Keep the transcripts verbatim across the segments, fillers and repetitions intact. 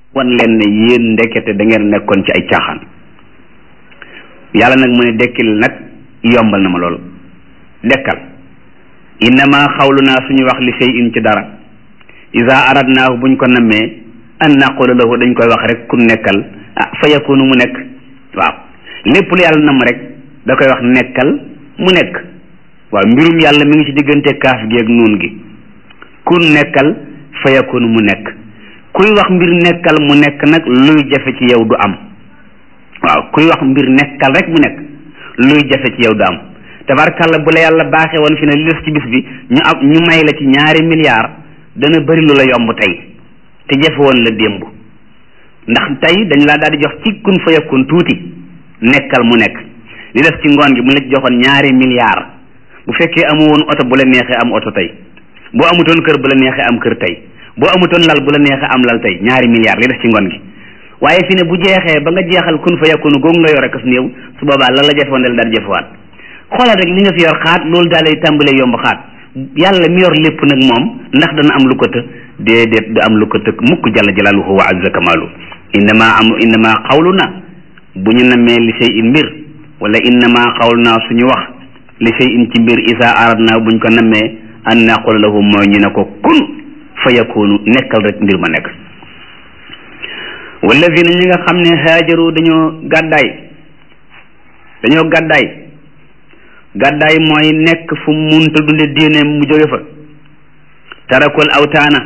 wan leen ne yéen ndekete da ngeen nekkoon ci ay caaxaan. yàlla nag mu ne dekkil nag yombal na ma loolu dekkal innama xawlunaa suñu wax li shay'in ci dara iza aradnaahu buñ ko nammee an naqula lahu dañ koy wax rek ku nekkal ah fa yakunu mu nekk waaw lépp lu yàlla namm rek da koy wax nekkal mu nekk waaw mbirum yàlla mi ngi ci diggante kaaf gi ak nuun gi ku nekkal fa yakunu mu nekk kuy wax mbir nekkal mu nekk nag luy jafe ci yow du am waaw kuy wax mbir nekkal rek mu nekk luy jafe ci yow du am tabarkàlla bu la yàlla baaxee woon fi ne li des ci bis bi ñu am ñu may la ci ñaari milliards dana bëri lu la yomb tey te jafe woon la démb ndax tey dañ laa daal di jox ci kun fa yakun tuuti nekkal mu nekk li des ci ngoon gi mu la ci joxoon ñaari milliards bu fekkee amu woon oto bu la neexee am oto tey boo amutoon kër bu la neexee am kër tey boo amutoon lal bu la neexee am lal tey ñaari milliards li des ci ngoon gi waaye fi ne bu jeexee ba nga jeexal kun fa yakunu googu nga yore kas néew su boobaa lan la jafewoon del daal jafewaat xoolal rek li nga fi yor xaat loolu daal lay tàmbalee yomb xaat yàlla mi yor lépp nag moom ndax dana am lu ko të déedéet du am lu ko tëkk mukk jalla jalaaluhu wa azza kamaalu innama am innama xawluna bu ñu namee li shay in mbir wala innama xawluna suñu wax li shay in ci mbir isa aradna buñ ko namee an naqula lahu mooy ñu ne ko kun fa yakunu nekkal rek mbir ma nekk walladina ñi nga xam ne haajaru dañoo gàddaay dañoo gàddaay gàddaay mooy nekk fu munta dunde diineem mu jóge fa tarakul awtaana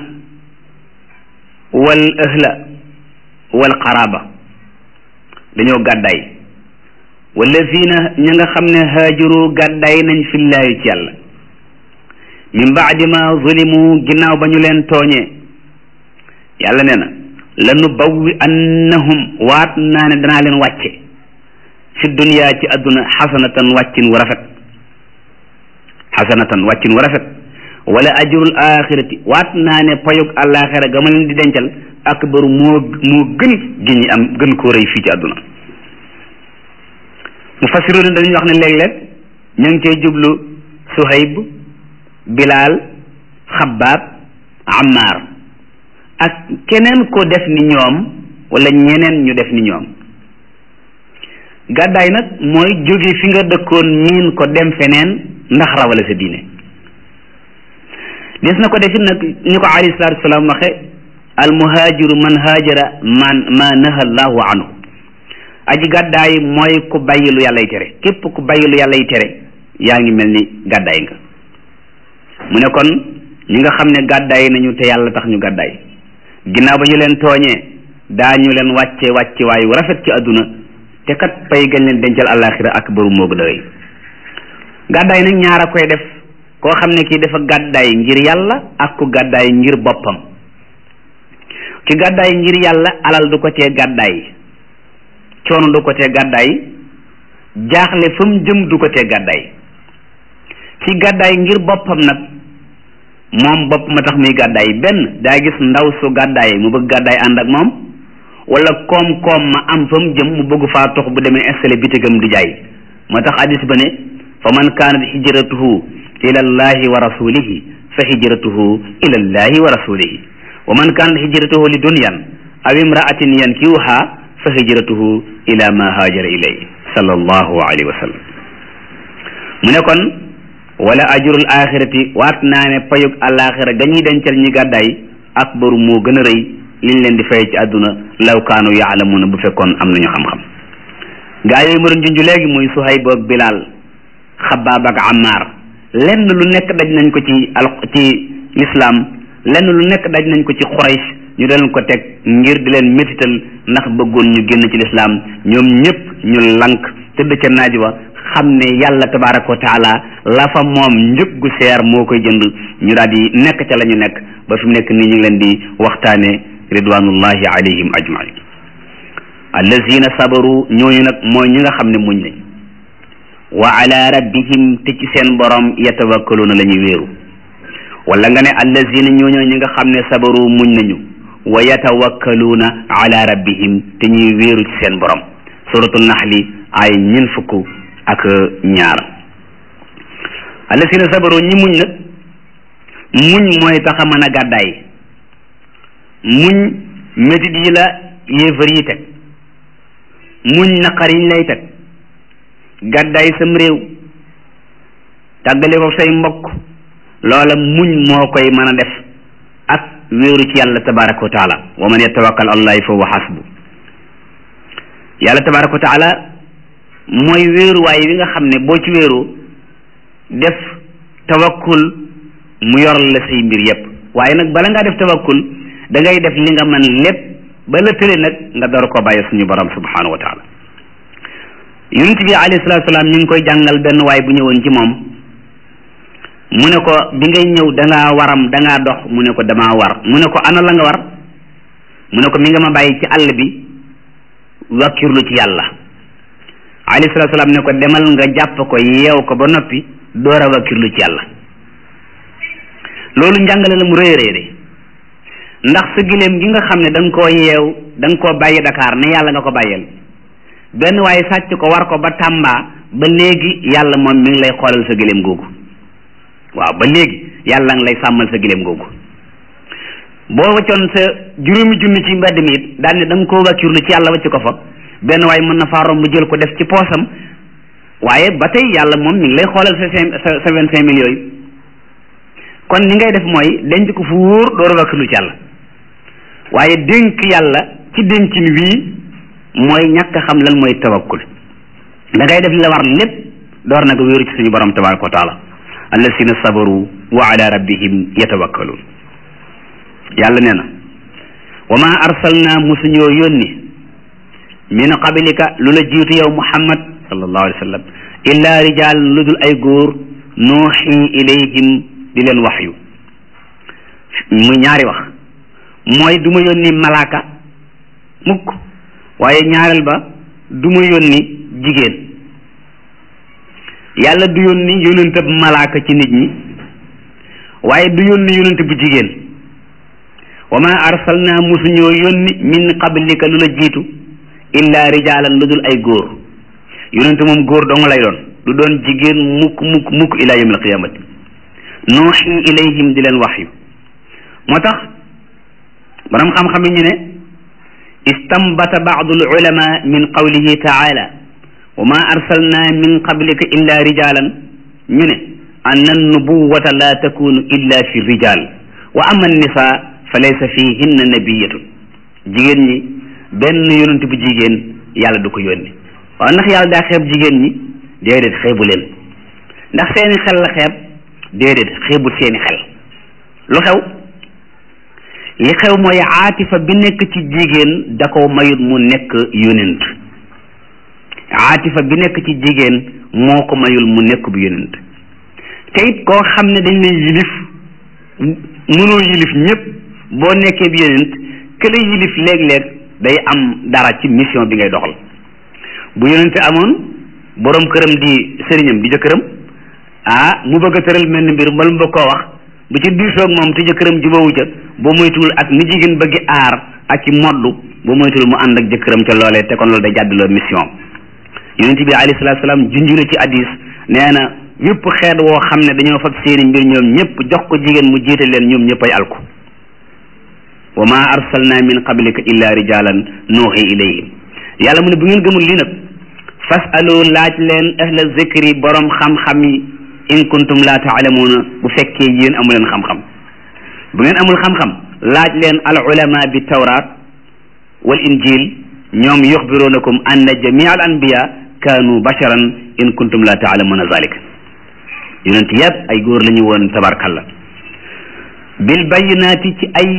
wal ahla wal qaraba dañoo gàddaay walladina ñi nga xam ne haajaru gàddaay nañ fillaahi ci yàlla min baadi ma zulimu ginnaaw ba ñu leen tooñee yàlla nee na lanu bawwi annahum waat naa ne danaa leen wàcce fi dunya ci adduna xasanatan wàccin wu rafet xasanatan wàccin wu rafet wala ajrul axirati waat naa ne payug àllaaxira ga ma leen di dencal akbaru moo moo gën gi ñi am gën koo rëy fii ci adduna mufassiruun dañuy wax ne léeg-léeg ña ngi cay jublu Suhayb Bilaal Xabbaab Ammaar ak keneen ko def ni ñoom wala ñeneen ñu def ni ñoom gàddaay nag mooy jóge fi nga dëkkoon miin ko dem feneen ndax rawale sa diine des na ko defit nag ni ko alayhi salaatu wasalaam waxe al muhaajiru man haajara man ma naha allahu anhu aji gàddaay mooy ku bàyyi lu yàlla y tere képp ku bàyyi lu yàlla y tere yaa ngi mel ni gàddaay nga mu ne kon ñi nga xam ne gàddaay nañu te yàlla tax ñu gàddaay ginnaaw ba ñu leen tooñee daañu leen wàcce wàcce waayu rafet ci àdduna te kat pay gañ leen dencal àllaaxira ak bëru moo gën a rëy gàddaay nag ñaar a koy def koo xam ne kii dafa gàddaay ngir yàlla ak ku gàddaay ngir boppam ki gàddaay ngir yàlla alal du ko tee gàddaay coono du ko tee gàddaay jaaxle fa mu jëm du ko tee gàddaay ki gàddaay ngir boppam nag moom bopp ma tax muy gàddaay benn daa gis ndaw su gàddaay mu bëgg gàddaay ànd ak moom wala koom-koom ma am fa mu jëm mu bëgg faa tox bu demee installé bitigam di jaay moo tax hadis ba ne fa man kaanat hijratuhu ila allahi wa rasulihi fa hijratuhu ila allahi wa rasulihi wa man kaanat hijratuhu li dunyan aw imraatin yankihuha fa hijratuhu ila ma haajara ilayhi sallallahu alayhi wa sallam mu ne kon wala ajrul axirati waat naa ne payug àllaaxira ga ñuy dencal ñi gàddaay akbaru moo gën a rëy liñ leen di fay ci àdduna law kaanu yaalamuuna bu fekkoon am nañu xam-xam gaa yooyu ma doon junj léegi muy Suhayb ak Bilaal Xabbaab ak Ammaar lenn lu nekk daj nañ ko ci al ci lislaam lenn lu nekk daj nañ ko ci Quraysh ñu doon ko teg ngir di leen métital ndax bëggoon ñu génn ci lislaam ñoom ñëpp ñu lank tëdd ca naaj wa xam ne yàlla tabaaraka wa taala la fa moom njëg gu seer moo koy jënd ñu daal di nekk ca la ñu nekk ba fi mu nekk nii ñu ngi leen di waxtaane ridwanullahi alayhim ajmain allazina sabaru ñooñu nag mooy ñi nga xam ne muñ nañ wa ala rabbihim te ci seen borom yatawakkaluuna la ñuy wéeru wala nga ne allazina ñooñu ñi nga xam ne sabaru muñ nañu wa yatawakkaluuna ala rabbihim te ñuy wéeru ci seen borom suratul naxli ay ñin fukk ak ñaar allazina sabaru ñi muñ nag muñ mooy tax a mën a gàddaay muñ métit yi la yéefar yi teg muñ naqar yiñ lay teg gàddaay sam réew tàggale ko say mbokk loola muñ moo koy mën a def ak wéeru ci yàlla tabaraka wa taala wa man yatawakkal allahi fa huwa hasbu yàlla tabaraka wa taala mooy wéeruwaay bi nga xam ne boo ci wéeru def tawakkul mu yoral la say mbir yépp waaye nag bala ngaa def tawakkul da ngay def li nga man lépp ba la tële nag nga door ko bàyyi suñu borom subhanahu wa taala yonent bi alayhi salaatu salaam ñu ngi koy jàngal benn waay bu ñëwoon ci moom mu ne ko bi ngay ñëw dangaa waram dangaa dox mu ne ko damaa war mu ne ko ana la nga war mu ne ko mi nga ma bàyyi ci àll bi wakkirlu ci yàlla alayhi salaatu salaam ne ko demal nga jàpp ko yeew ko ba noppi door a wakkirlu ci yàlla loolu njàngale la mu rëy rëy de ndax sa gileem gi nga xam ne da nga koo yeew da nga koo bàyyi Dakar ne yàlla nga ko bàyyeel benn waaye sàcc ko war ko ba Tamba ba léegi yàlla moom mi ngi lay xoolal sa gileem googu waaw ba léegi yàlla nga lay sàmmal sa gileem googu boo waccoon sa juróomi junni ci mbedd mi it daal ne da nga koo wakkirlu ci yàlla wacc ko fa benn waaye mën na faa romb jël ko def ci poosam waaye ba tey yàlla moom mi ngi lay xoolal sa sa sa vingt cinq mille yooyu kon ni ngay def mooy denc ko fu wóor door a wakkirlu ci yàlla waaye dénk yàlla ci dénkin wii mooy ñàkk a xam lan mooy tawakkul da ngay def li la war lépp door nag wéeru ci suñu borom tabaraka wa taala allasina sabaru wa ala rabbihim yatawakkalun yàlla nee na wa ma arsalna musuñoo yónni min qablika lu la jiitu yow muhammad sallallahu alayhi wa sallam illa rijal lu dul ay góor nuuxi ilayhim di leen waxyu muy ñaari wax mooy du ma yónni malaaka mukk waaye ñaareel ba du ma yónni jigéen yàlla du yónni yónent bu malaaka ci nit ñi waaye du yónni yónent bu jigéen wa ma arsalna musuñoo yónni min qablika lu la jiitu illa rijaalan lu dul ay góor yónent moom góor dong lay doon du doon jigéen mukk mukk mukk ila yawm al qiyamati nuuxi ilayhim di leen waxyu moo tax borom xam-xam yi ñu ne istambata baadu al ulama min qawlihi taala wa ma arsalna min qablika illa rijalan ñu ne anna nubuwata la takunu illa fi rijal wa amma annisa fa laysa fihinna nabiyatun jigéen ñi benn yonent bu jigéen yàlla du ko yónni waaw ndax yàlla daa xeeb jigéen ñi déedéet xeebu leen ndax seeni xel la xeeb déedéet xeebul seeni xel lu xew li xew mooy aatifa bi nekk ci jigéen da ko mayut mu nekk yonent aatifa bi nekk ci jigéen moo ko mayul mu nekk bu yonent te it koo xam ne dañ lay yilif mënoo yilif ñëpp boo nekkee bi yonent ke la yilif léeg-léeg day am dara ci mission bi ngay doxal bu yonent amoon borom këram di sëriñam di jëkkëram ah mu bëgg a tëral mel ni mbir mbal mu bëgg koo wax bu ci diisoog moom te jëkkëram jubawu ca ba moytuwul ak ni jigéen bëggi aar ak ci moddu ba moytuwul mu ànd ak jëkkëram ca loolee te kon loolu day jàddaloo mission yonent bi alayhi salaatu salaam junj na ci hadis nee na yëpp xeet woo xam ne dañoo fab seeni mbir ñoom ñëpp jox ko jigéen mu jiite leen ñoom ñëpp ay alku wa ma arsalna min qablika illa rijalan nuuhi ilayhim yàlla mu ne bu ngeen gëmul lii nag fasalu laaj leen ahla zikri borom xam-xam yi in kuntum la taalamuuna bu fekkee yéen amu leen xam-xam bu ngeen amul xam-xam laaj leen al ulama bi tawraat wal injil ñoom yuxbirunakum anna jamia al anbiya kaanu basharan in kuntum la taalamuuna zalik yonent yëpp ay góor la ñu woon tabarkalla bil bayinaati ci ay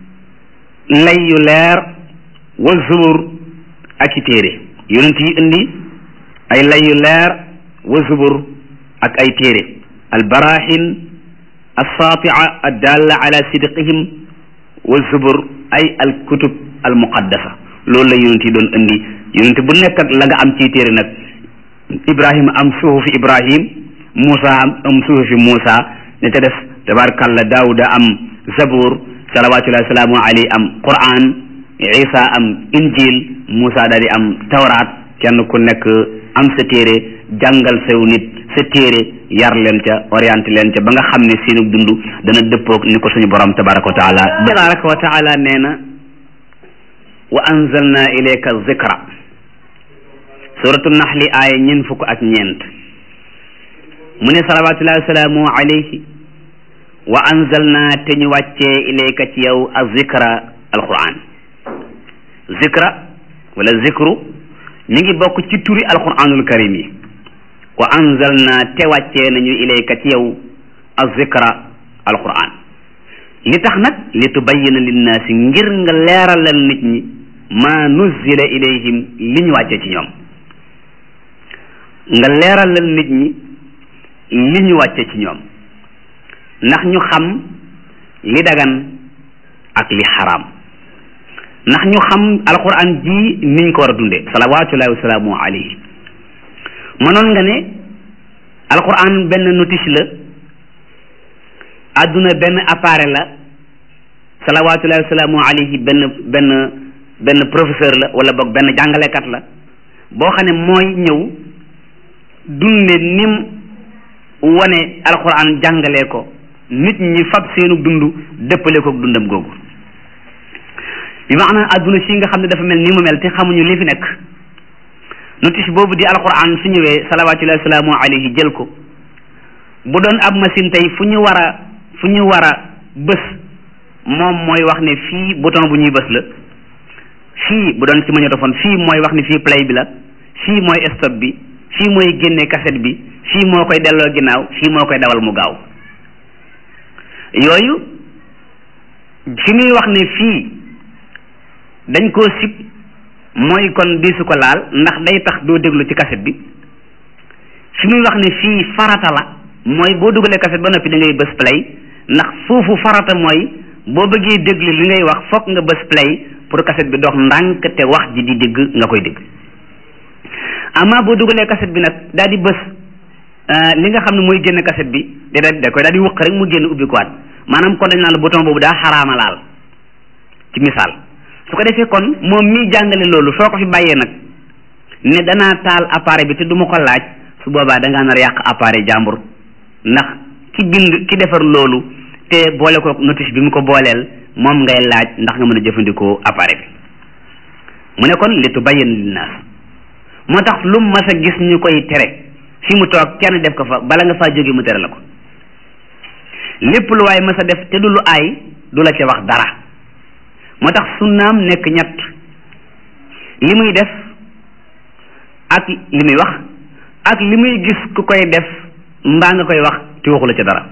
lay yu leer wa zubur ak i téere yonent yi indi ay lay yu leer wa zubur ak ay téere albarahin alsaatia addalla ala sidqihim wa zubur ay alkutub almuqaddasa loolu la yonent yi doon indi yonent bu nekk ak la nga am ci téere nag ibrahima am suhufi ibrahim Moussa am am suhufi Moussa ne te def tabarakallah daawuda am zabur salawatullahi salaamu alayhi am quran isa am injil Moussa daal di am tawraat kenn ku nekk am sa téere jàngal sew nit sa téere yar leen ca orienté leen ca ba nga xam ne seenu dund dana dëppoog ni ko suñu borom tabaraka wa taala tabaraka wa taala nee na wa anzalna ilayka zikra suratu naxli aaya ñeent fukk ak ñeent mu ne salawatullahi wasalaamu alayhi wa anzalna te ñu wàccee ilayka ci yow az zikra alquran zikra wala zikru mi ngi bokk ci turi alquranul karim yi wa anzalna te wàccee nañu ilayka ci yow az zikra alquran li tax nag li tubayyina linnaasi ngir nga leeralal nit ñi ma nuzzila ilayhim li ñu wàccee ci ñoom nga leeralal nit ñi li ñu wàccee ci ñoom ndax ñu xam li dagan ak li xaraam ndax ñu xam alquran ji niñ ko war a dunde salawatullahi wasalaamu alayhi mënoon nga ne alquran benn notice la adduna benn appareil la salawatullahi wasalaamu alayhi benn benn benn professeur la wala boog benn jàngalekat la boo xam ne mooy ñëw dunde nim wane alquran jàngalee ko nit ñi fab seenu dund dëppale ko dundam googu bi maanaam adduna si nga xam ne dafa mel ni mu mel te xamuñu li fi nekk notice boobu di alquran su ñëwee salawatullahi wasalaamu alayhi jël ko bu doon ab machine tey fu ñu war a fu ñu war a bës moom mooy wax ne fii bouton bu ñuy bës la fii bu doon ci magnétophone fii mooy wax ne fii play bi la fii mooy stop bi fii mooy génne cassette bi fii moo koy delloo ginnaaw fii moo koy dawal mu gaaw yooyu fi muy wax ne fii dañ koo sib mooy kon di su ko laal ndax day tax doo déglu ci cassette bi fi muy wax ne fii farata la mooy boo dugalee cassette ba noppi da ngay bës play ndax foofu farata mooy boo bëggee déglu li ngay wax fokk nga bës play pour cassette bi dox ndànk te wax ji di dégg nga koy dégg ama boo dugalee cassette bi nag daal di bës li nga xam ne mooy génn cassette bi da da koy daal di wëq rek mu génn ubbi ko waat maanaam kon dañ naan la bouton boobu daa xaraama laal ci misaal su ko defee kon moom miy jàngale loolu soo ko fi bàyyee nag ne danaa taal appareil bi te du ma ko laaj su boobaa da ngaa nar yàq appareil jàmbur ndax ki bind ki defar loolu te boole ko notice bi mu ko booleel moom ngay laaj ndax nga mën a jëfandikoo appareil bi mu ne kon li tubayyin linnaas moo tax lu mas a gis ñu koy tere fi mu toog kenn def ko fa bala nga faa jóge mu tere la ko lépp lu waay mas a def te du lu aay du la ca wax dara moo tax sunnaam nekk ñett li muy def ak li muy wax ak li muy gis ku koy def mbaa nga koy wax te waxu la ca dara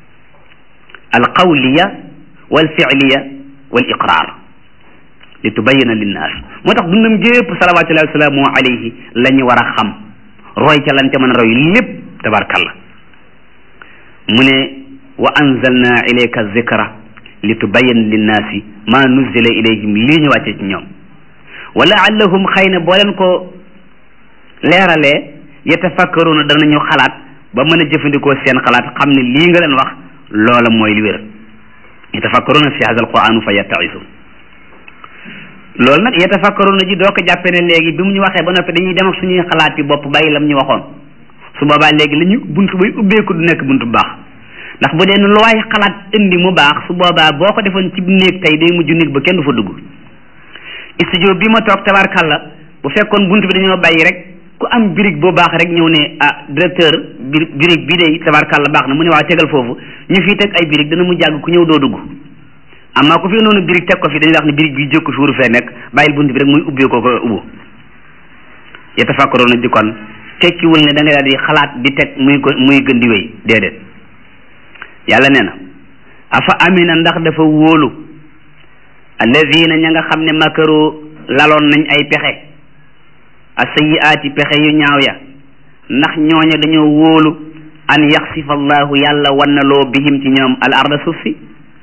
al qawliya wal fi'liya wal iqraar li tubayyina linnaas moo tax dundam gépp salawatullahi wasalaamu alayhi la ñu war a xam roy ca lan ca mën a roy lépp tabarkalla mu ne wa anzalna ilayka zikra li tubayyin linnaasi ma nuzila ilayhim lii ñu wàcce ci ñoom wa laallahum xëy na boo leen ko leeralee yatafakkaruuna danañu xalaat ba mën a jëfandikoo seen xalaat xam ne lii nga leen wax loola mooy li wér yatafakkaruuna fi hada alquranu fa yattaisu loolu nag yatafakkaruuna ji doo ko jàppe ne léegi bi mu ñu waxee ba noppi dañuy dem ak suñuy xalaat yi bopp bàyyi lam ñu waxoon su boobaa léegi li ñu buntu bay ubbeeku du nekk buntu bu baax ndax bu dee lu waay xalaat indi mu baax su boobaa boo ko defoon ci néeg tey day mujj néeg ba kenn du fa dugg studio bi ma toog tabarkalla bu fekkoon buntu bi dañoo bàyyi rek ku am birig boo baax rek ñëw ne ah directeur bir birig bii day tabarkalla baax na mu ne waa tegal foofu ñu fii teg ay birig dana mu jàgg ku ñëw doo dugg amma ku fi noonu birig teg ko fi dañuy wax ne birig bi jëkku fi wuru fee nekk bàyyil buntu bi rek muy ubbee ko ko ubbu yatafakkaruuna ji kon tekkiwul ne da ngay daal di xalaat di teg muy ko muy gën di wéy déedéet yàlla nee na afa amina ndax dafa wóolu alladina ña nga xam ne makaru laloon nañ ay pexe asayiaati pexe yu ñaaw ya ndax ñooña dañoo wóolu an yaxsifa allahu yàlla wannaloo bihim ci ñoom al arda suuf si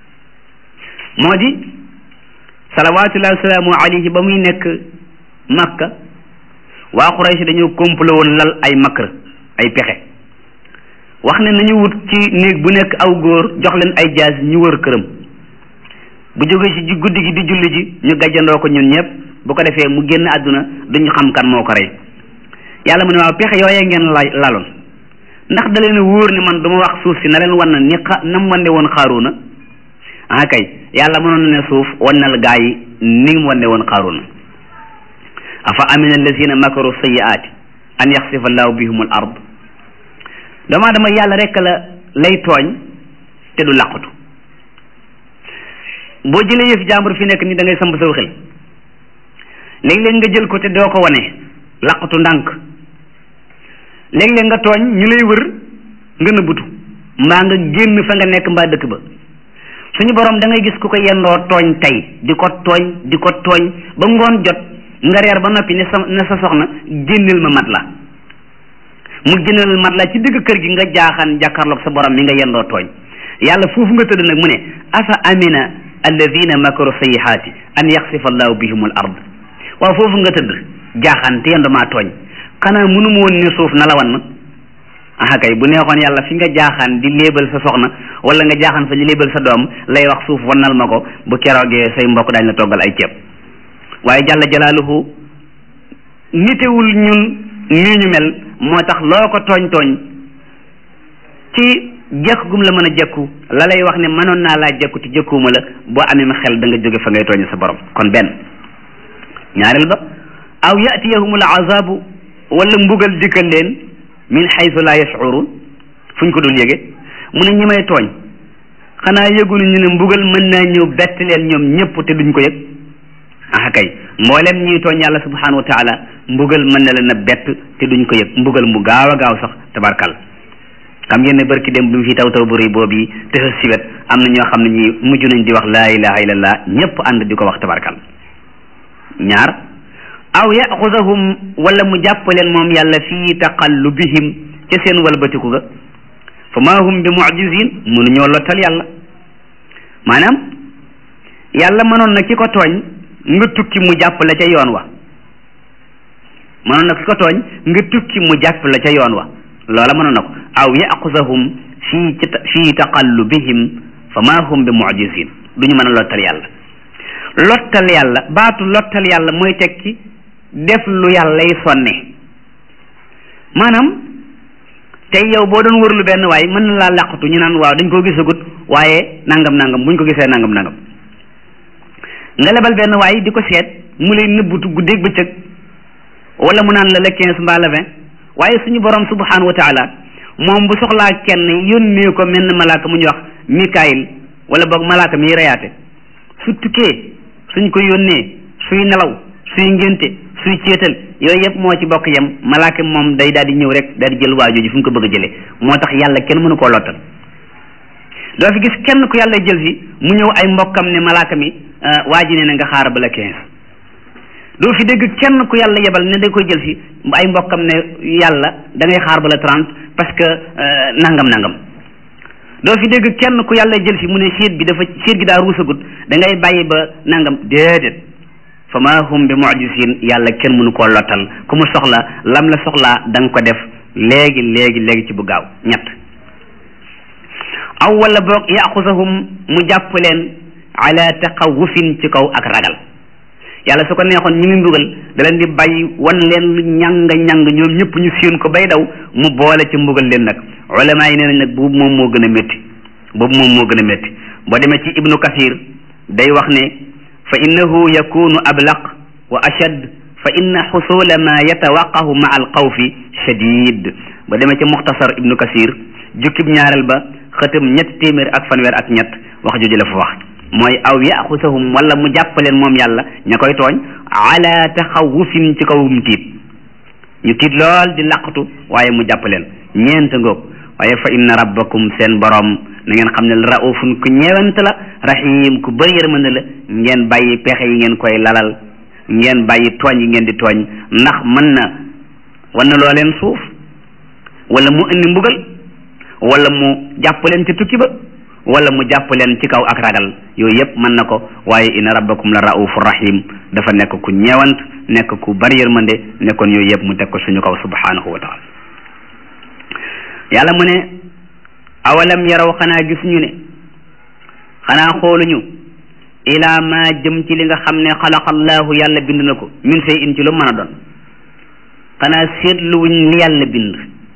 moo di salawatullahi wasalaamu alayhi ba muy nekk makka waa Quraysh dañoo complot woon lal ay makr ay pexe wax ne nañu wut ci néeg bu nekk aw góor jox leen ay jaas ñu wër këram bu jógee ci guddi gi di julli ji ñu gàjjandoo ko ñun ñëpp bu ko defee mu génn àdduna duñu xam kan moo ko rey yàlla mu ne waaw pexe yooyee ngeen la laloon ndax da leen a wóor ne man duma wax suuf si na leen wan ni xa nam wande woon Xaaruuna ah kay yàlla mënoon na ne suuf wannal gaa yi ni mu wanne woon Qaaruna afa amina allazina makaru sayyi'aati an yaxsifa allahu bihum al ard dama dama yàlla rek la lay tooñ te du làqatu boo jëlee yëf jàmbur fi nekk ni da ngay samp sa xel léeg-léeg nga jël ko te doo ko wane làqatu ndànk léeg-léeg nga tooñ ñu lay wër nga nëbbutu mbaa nga génn fa nga nekk mbaa dëkk ba suñu borom da ngay gis ku ko yendoo tooñ tey di ko tooñ di ko tooñ ba ngoon jot nga reer ba noppi ne sa ne sa soxna génneel ma mat la mu génneel mat la ci digg kër gi nga jaaxaan jàkkaarloog sa borom mi nga yendoo tooñ yàlla foofu nga tëdd nag mu ne afa amina alladina makaru sayyihaati an yaxsifa allahu bihum al ard waaw foofu nga tëdd jaaxaan te yendumaa tooñ xanaa mënu ma woon ne suuf na la wan ma aha kay bu neexoon yàlla fi nga jaaxaan di léebal sa soxna wala nga jaaxaan fa di léebal sa doom lay wax suuf wannal ma ko bu keroogee say mbokk daañu la toggal ay ceeb waaye jalla jalaaluhu nitewul ñun nii ñu mel moo tax loo ko tooñ tooñ ci jekk gum la mën a jekku la lay wax ne mënoon naa laa jekku te jekkuwuma la boo amee ma xel da nga jóge fa ngay tooñ sa borom kon benn ñaareel ba aw yatiyahumul azabu wala mbugal dikkal leen min xaytu la yashurun fu ñu ko doon yëge mu ne ñi may tooñ xanaa yëgunu ñu ne mbugal mën naa ñëw bett leen ñoom ñëpp te duñ ko yëg ah kay mboolem ñuy tooñ yàlla subhanahu wa taala mbugal mën na leen a bett te duñ ko yëg mbugal mu gaaw a gaaw sax tabarkal xam ngeen ne barki dem bi mu fi taw taw bu rëy boobu yi te sa siwet am na ñoo xam ne ñi mujj nañ di wax laa ilaha illallah ñëpp ànd di ko wax tabarkal ñaar aw yaxudahum wala mu jàpp leen moom yàlla fii taqallubihim ca seen walbatiku ga fa ma hum bi mu'jizin mënuñoo lottal yàlla maanaam yàlla mënoon na ki ko tooñ nga tukki mu jàpp la ca yoon wa mënoon na ki ko tooñ nga tukki mu jàpp la ca yoon wa loola mënoon na ko aw yaxudahum fii fii taqallubihim fa ma hum bi mu'jizin duñu mën a lottal yàlla lottal yàlla baatu lottal yàlla mooy tekki def lu yàllay sonne maanaam tey yow boo doon wërlu benn waay mën na laa làqatu ñu naan waaw dañ koo gisagut waaye nangam nangam buñ ko gisee nangam nangam nga lebal benn waay di ko seet mu lay nëbbutu guddeeg bëccëg wala mu naan la le quinze mbaa le vingt waaye suñu borom subhanahu wa taala moom bu soxlaa kenn yónnee ko menn malaaka mu ñuy wax Mikaayil wala boog malaaka miy reyaate su tukkee suñ ko yónnee suy nelaw suy ngénte suy céetal yooyu yëpp moo ci bokk yem malaaka moom day daal di ñëw rek daal di jël waa jooju fu mu ko bëgg a jëlee moo tax yàlla kenn mënu koo lottal doo fi gis kenn ku yàlla jël si mu ñëw ay mbokkam ne malaaka mi waa ji ne na nga xaar ba la quinze doo fi dégg kenn ku yàlla yebal ne da koy jël si ay mbokkam ne yàlla da ngay xaar ba la trente parce que nangam nangam doo fi dégg kenn ku yàlla jël si mu ne séet bi dafa séet gi daa ruusagut da ngay bàyyi ba nangam déedéet fa ma hum bi mu'jizin yàlla kenn mënu koo lottal ku mu soxla lam la soxlaa da nga ko def léegi léegi léegi ci bu gaaw ñett aw wala boog yaxusahum mu jàpp leen ala taqawufin ci kaw ak ragal yàlla su ko neexoon ñi ngi mbugal da leen di bàyyi wan leen lu ñàng ñàng ñoom ñëpp ñu séen ko bay daw mu boole ci mbugal leen nag ulama yi nee nañ nag boobu moom moo gën a métti boobu moom moo gën a métti boo demee ci ibnu kasir day wax ne fa innahu yakunu ablaq wa ashad fa inna xusula ma yatawaqahu ma al xawfi shadid ba demee ca muxtasar ibnu kasir jukkib ñaareel ba xëtam ñett téeméer ak fanweer ak ñett wax jooju la fa wax mooy aw yaxusahum wala mu jàppaleen moom yàlla ña koy tooñ ala taxawufin ci kawum tiit ñu tiit lool di laqatu waaye mu jàppaleen ñeent ngoog waaye fa inna rabbakum seen borom na ngeen xam ne raufun ku ñeewant la rahim ku bëri yërmande la ngeen bàyyi pexe yi ngeen koy lalal ngeen bàyyi tooñ yi ngeen di tooñ ndax mën na wan na loo leen suuf wala mu indi mbugal wala mu jàpp leen ci tukki ba wala mu jàpp leen ci kaw ak ragal yooyu yëpp mën na ko waaye inna rabbakum la raufu rahim dafa nekk ku ñeewant nekk ku bari yërmande nekkoon yooyu yëpp mu teg ko suñu kaw subhanahu wa taala yàlla mu ne awalam yaraw xanaa gis ñu ne xanaa xooluñu ila ma jëm ci li nga xam ne xalaqallahu yàlla bind na ko min sey in ci lu mën a doon xanaa seetluwuñ li yàlla bind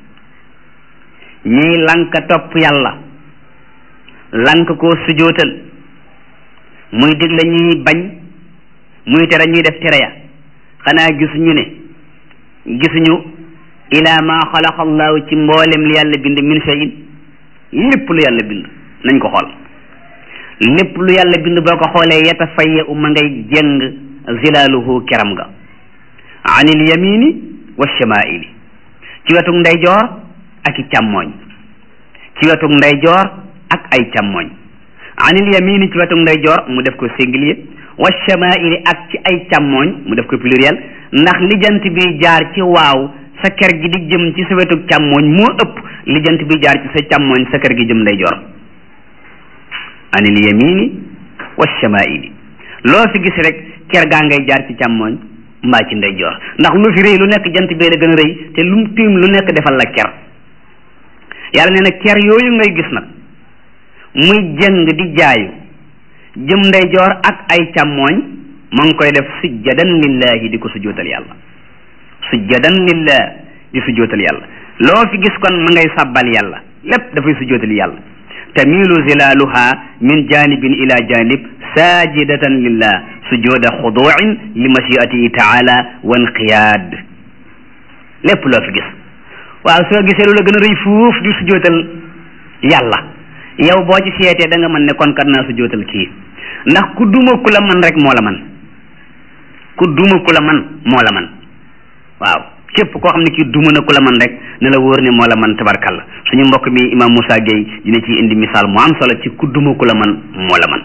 ñiy lanka topp yàlla lank koo sujootal muy digle ñuy bañ muy tere ñuy def tere ya xanaa gisuñu ne gisuñu ila ma xalaqa allahu ci mboolem li yàlla bind min shay'in lépp lu yàlla bind nañ ko xool lépp lu yàlla bind boo ko xoolee yatafayya uma ngay jëng zilaaluhu keram nga anil yamini wa shamaili ci wetuk ndeyjoor ak i càmmooñ ci wetuk ndeyjoor ak ay càmmooñ anil yamini ci wetuk ndeyjoor mu def ko singulier wa shamaili ak ci ay càmmooñ mu def ko pluriel ndax li jant bi jaar ci waaw sa ker gi di jëm ci sa wetuk càmmooñ moo ëpp li jant bi jaar ci sa càmmooñ sa ker gi jëm ndeyjoor anil yamini wa shamaili loo fi gis rek ker gaa ngay jaar ci càmmooñ mbaa ci ndeyjoor ndax lu fi rëy lu nekk jant bee la gën a rëy te lu mu tiim lu nekk defal la ker yàlla nee na ker yooyu ngay gis nag muy jëng di jaayu jëm ndeyjoor ak ay càmmooñ ma ngi koy def sujjadan lillahi di ko sujjootal yàlla sujjadan lillah di sujjootal yàlla loo fi gis kon ma ngay sàbbal yàlla lépp dafay sujjootal yàlla tamilu zilaluha min janibin ila janib sajidatan lillah sujuda xuduin li mashiatihi taala wa inqiyaad lépp loo fi gis waaw soo gisee lu la gën a rëy fuuf di sujootal yàlla yow boo ci seetee da nga mën ne kon kat naa sujootal kii ndax ku duma ku la man rek moo la man ku duma ku la man moo la man waaw képp koo xam ne kii duma na ku la man rek ne la wóor ne moo la man tabarkalla suñu mbokk mi imam Moussa Gueye dina ci indi misaal mu am solo ci ku duma ku la man moo la man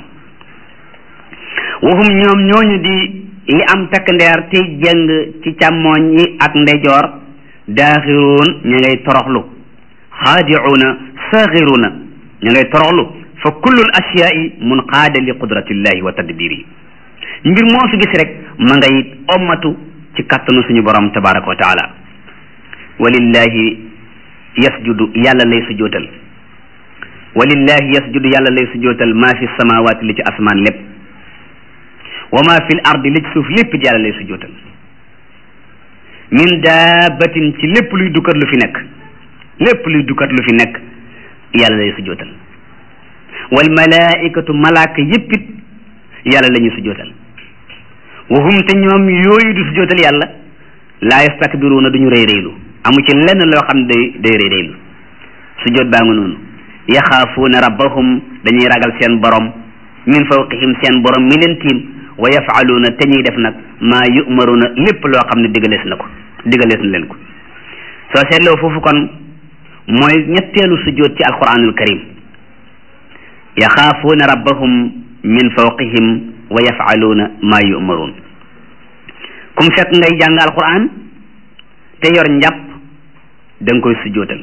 waxum ñoom ñooñu di li am takk ndeer tey jëng ci càmmooñ yi ak ndeyjoor daaxiruun ña ngay toroxlu xaadiuuna saaxiruuna ña ngay toroxlu fa kullul asyaai munqaada li qudratillahi wa tadbirihi mbir moo fi gis rek ma ngay ommatu ci kattanu suñu borom tabaraka wa taala walillahi yasjudu yàlla lay sujootal walillahi yasjudu yàlla lay sujootal maa fi samawaati li ci asmaan lépp wa maa fi l ardi li ci suuf lépp yàlla lay sujootal min daabatin ci lépp luy dukkat lu fi nekk lépp luy dukkat lu fi nekk yàlla lay sujootal wal malaikatu malaaka yéppit yàlla la ñuy sujootal wahum te ñoom yooyu du sujootal yàlla laa yastakbiruuna duñu rëy rëylu amu ci lenn loo xam ne day day rëy rëylu sujoot baa nga noonu yaxaafuuna rabbahum dañuy ragal seen borom min fawqihim seen borom mi leen tiim wa yafaaluuna te ñuy def nag maa yumaruuna lépp loo xam ne digalees na ko digalees na leen ko soo seetloo foofu kon mooy ñetteelu sujoot ci alquranul karim yaxaafuuna rabbahum min fawqihim wa yafaaluuna maa yumaruun kum fekk ngay jàng alquran te yor njàpp da nga koy sujootal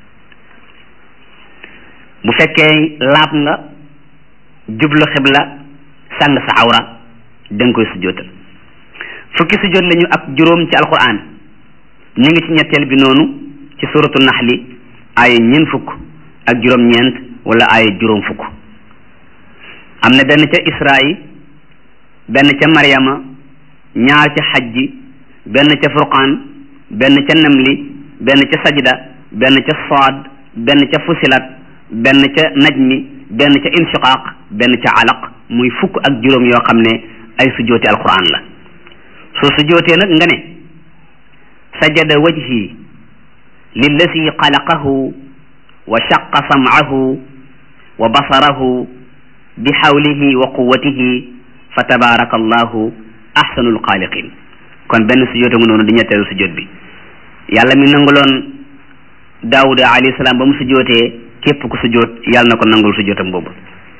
bu fekkee laab nga jublu xibla sàng sa awra da nga koy sujootal fukki sujoot lañu ak juróom ci alquran ñu ngi ci ñetteel bi noonu ci suratu naxli aaya ñeent fukk ak juróom-ñeent wala aaya juróom fukk am na benn ca Israa benn ca Maryama ñaar ca xajji benn ca Furqaan benn ca Namli benn ca Sajda benn ca Saad benn ca Fusilat benn ca Najmi benn ca Inshiqaaq benn ca Alaq muy fukk ak juróom yoo xam ne ay sujooti alquran la soo sujootee nag nga ne sajada wajhi lillazi xalaqahu wa shaqa sam'ahu wa basarahu bi xawlihi wa quwwatihi fa tabaraka allahu ahsanul xaaliqin kon benn sujjoot nga noonu di ñetteelu sujjoot bi yàlla mi nanguloon daawuda alayhi salaam ba mu sujjootee képp ku sujjoot yàlla na ko nangul sujjootam boobu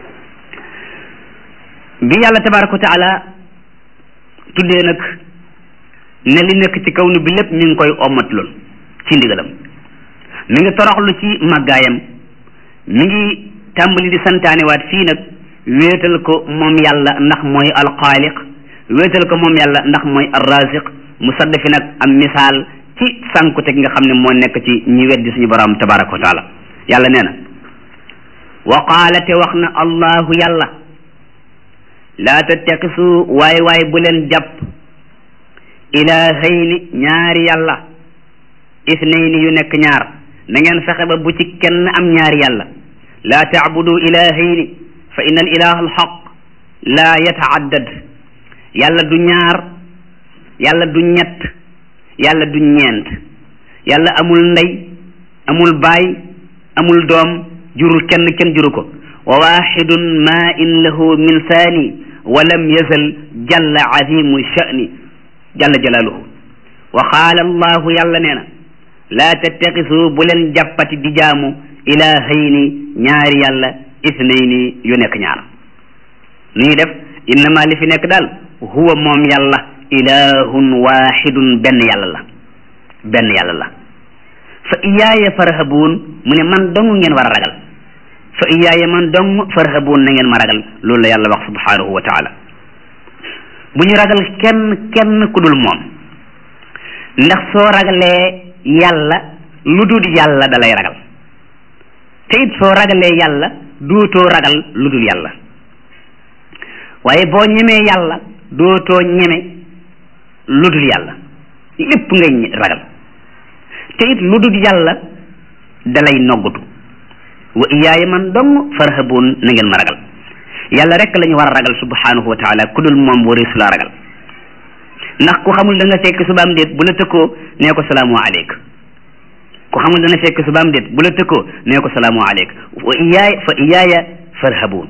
bi yàlla tabaraka wa taala tuddee nag ne li nekk ci kaw nu bi lépp mi ngi koy ommat lool ci ndigalam mi ngi toroxlu ci màggaayam mi ngi tàmbali di santaanewaat fii nag wéetal ko moom yàlla ndax mooy alxaaliq wéetal ko moom yàlla ndax mooy arraziq mu sadd fi nag am misaal ci sànkute gi nga xam ne moo nekk ci ñi weddi suñu borom tabaraka wa taala yàlla nee na wa qaala te wax na allahu yàlla laa tattaxisu waay waay bu leen jàpp ilaahayni ñaari yàlla isnayni yu nekk ñaar na ngeen fexe ba bu ci kenn am ñaari yàlla laa taabudu ilaahayni fa inna al ilaha alxaq laa yataaddad yàlla du ñaar yàlla du ñett yàlla du ñeent yàlla amul ndey amul baay amul doom jurul kenn kenn juru ko wa waxidun ma in lahu min saani wa lam yazal jalla azimu sha'ni jalla jalaaluhu wa qaala allahu yàlla nee na laa tattaxisu bu leen jàppati di jaamu ilahayni ñaari yàlla isnayni yu nekk ñaar ni ñuy def innama li fi nekk daal huwa moom yàlla ilahun waxidun benn yàlla la benn yàlla la fa iyaaya farhabuun mu ne man dong ngeen war a ragal fa iyaaya man dong farhabuun na ngeen ma ragal loolu la yàlla wax subhanahu wa taala bu ñu ragal kenn kenn ku dul moom ndax soo ragalee yàlla lu dul yàlla da lay ragal te it soo ragalee yàlla dootoo ragal lu dul yàlla waaye boo ñemee yàlla dootoo ñeme lu dul yàlla lépp ngay ragal te it lu dul yàlla dalay noggutu wa iyaaya man dong farhabuun na ngeen ma ragal yàlla rek la ñu war a ragal subhanahu wa taala ku dul moom warisu la ragal ndax ku xamul da nga fekk subaam déet bu la tëkkoo nee ko salaamu aleyk ku xamul dana fekk subaam déet bu la tëkkoo nee ko salaamu aleyk wa iyaaya fa iyaaya farhabuun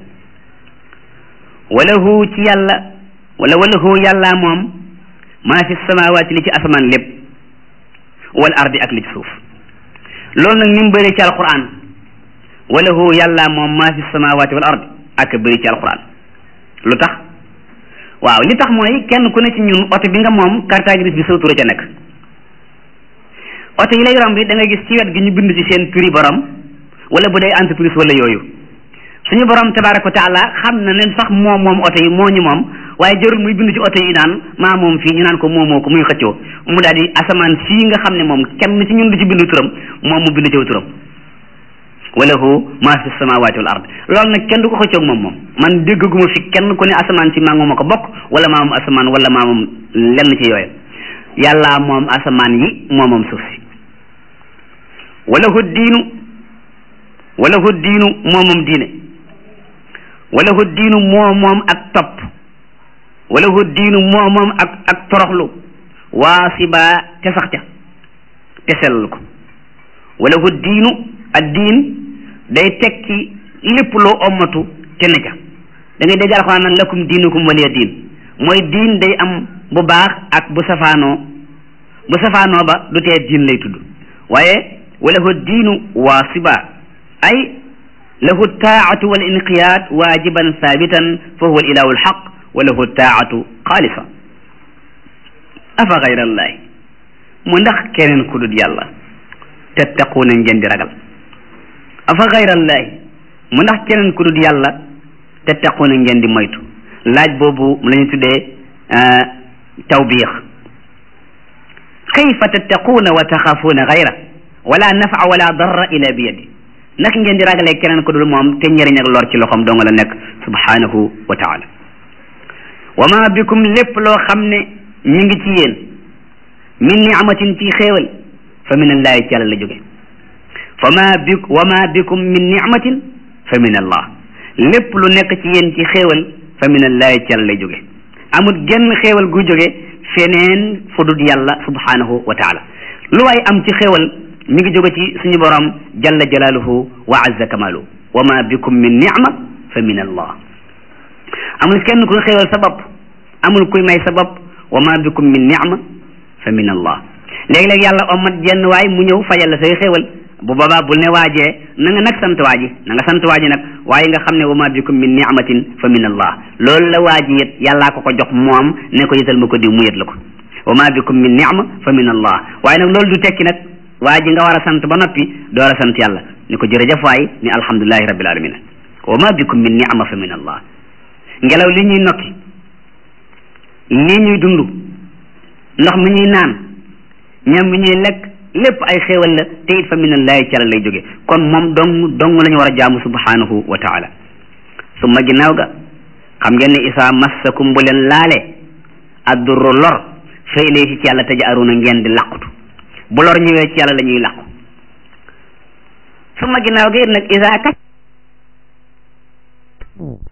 walahu ci yàlla wala walahu yàlla moom maa fi samawaati li ci asamaan lépp wal ardi ak li ci suuf loolu nag ni mu bëri ci alquran walahu yàlla moom maa fi samawaati wal ardi ak bëri ci alquran lu tax waaw li tax mooy kenn ku ne ci ñun oto bi nga moom carte grise bi sa tur ca nekk oto yi lay romb bi da nga gis ci wet gi ñu bind ci seen turi borom wala bu dee entreprise wala yooyu suñu borom tabaraka wa taala xam na ne sax moom moom oto yi moo ñu moom waaye jarul muy bind ci oto yi naan maa moom fii ñu naan ko moomoo ko muy xëccoo mu daal di asamaan fii nga xam ne moom kenn ci ñun du ci bindu turam moom mu bind ci turam walahu maa fi samawati wal ard loolu nag kenn du ko xëccoog moom moom man déggaguma fi kenn ku ne asamaan si maa moom a ko bokk wala maa moom asamaan wala maa moom lenn ci yooyu yàlla moom asamaan yi moo moom suuf si walahu diinu walahu diinu moo moom diine walahu diinu moo moom ak topp walahu diinu moo moom ak ak toroxlu waasiba te sax ca te sellal ko walahu diinu ak diin day tekki lépp loo ommatu te ne ca da ngay dégg alxuraan naan lakum diinukum waliya diin mooy diin day am bu baax ak bu safaanoo bu safaanoo ba du tee diin lay tudd waaye walahu diinu waasiba ay lahu taatu wal inqiyaad waajiban saabitan fa huwa al ilahu alxaq wa lahu taatu xaalisa afa gayra allahi mu ndax keneen ku dul yàlla tattaquuna ngeen di ragal afa gayra allahi mu ndax keneen ku dul yàlla tattaquuna ngeen di moytu laaj boobu la ñu tuddee tawbiix kayfa tattaquuna wa taxaafuuna gayra wala nafa wala darra ila bi yadi nak ngeen di ragalee keneen ko dul moom te njëriñ ak lor ci loxoom dong la nekk subhanahu wa taala wa ma bikum lépp loo xam ne ñu ngi ci yéen min ni'matin ci xéewal fa min allahi ci yàlla la jóge fa ma bi wa ma bikum min ni'matin fa min allah lépp lu nekk ci yéen ci xéewal fa min allahi ci yàlla lay jóge amul genn xéewal gu jóge feneen fu dul yàlla subhanahu wa taala lu waay am ci xéewal mi ngi jóge ci suñu borom jalla jalaaluhu wa azza kamalu wa ma bikum min ni'ma fa min allah amul kenn kuy xéewal sa bopp amul kuy may sa bopp wa ma bikum min ni'ma fa min allah léegi-léegi yàlla omat jenn waay mu ñëw fajal la say xéewal bu boobaa bul ne waajee na nga nag sant waaji na nga sant waaji nag waaye nga xam ne wa ma bikum min ni'matin fa min allah loolu la waaji yët yàllaa ko ko jox moom ne ko yëtal ma ko diw mu yët la ko wa ma bikum min ni'ma fa min allah waaye nag loolu du tekki nag waa ji nga war a sant ba noppi door a sant yàlla ni ko jërëjëf waay ni alhamdulilahi rabbil alamin wa ma bikum min ni'ma fa min allah ngelaw li ñuy nokki lii ñuy dund ndox mi ñuy naan ñam mi ñuy lekk lépp ay xéewal la te it fa min allahi ci yàlla lay jóge kon moom dong dong la ñu war a jaamu subhanahu wa taala summa ginnaaw ga xam ngeen ne isa massakum bu leen laale addurru lor fa ilayhi ci yàlla taj'aruna ngeen di làqutu bu lor ñëwee ci yàlla la ñuy làqu suma ginnaaw gi nag isa kat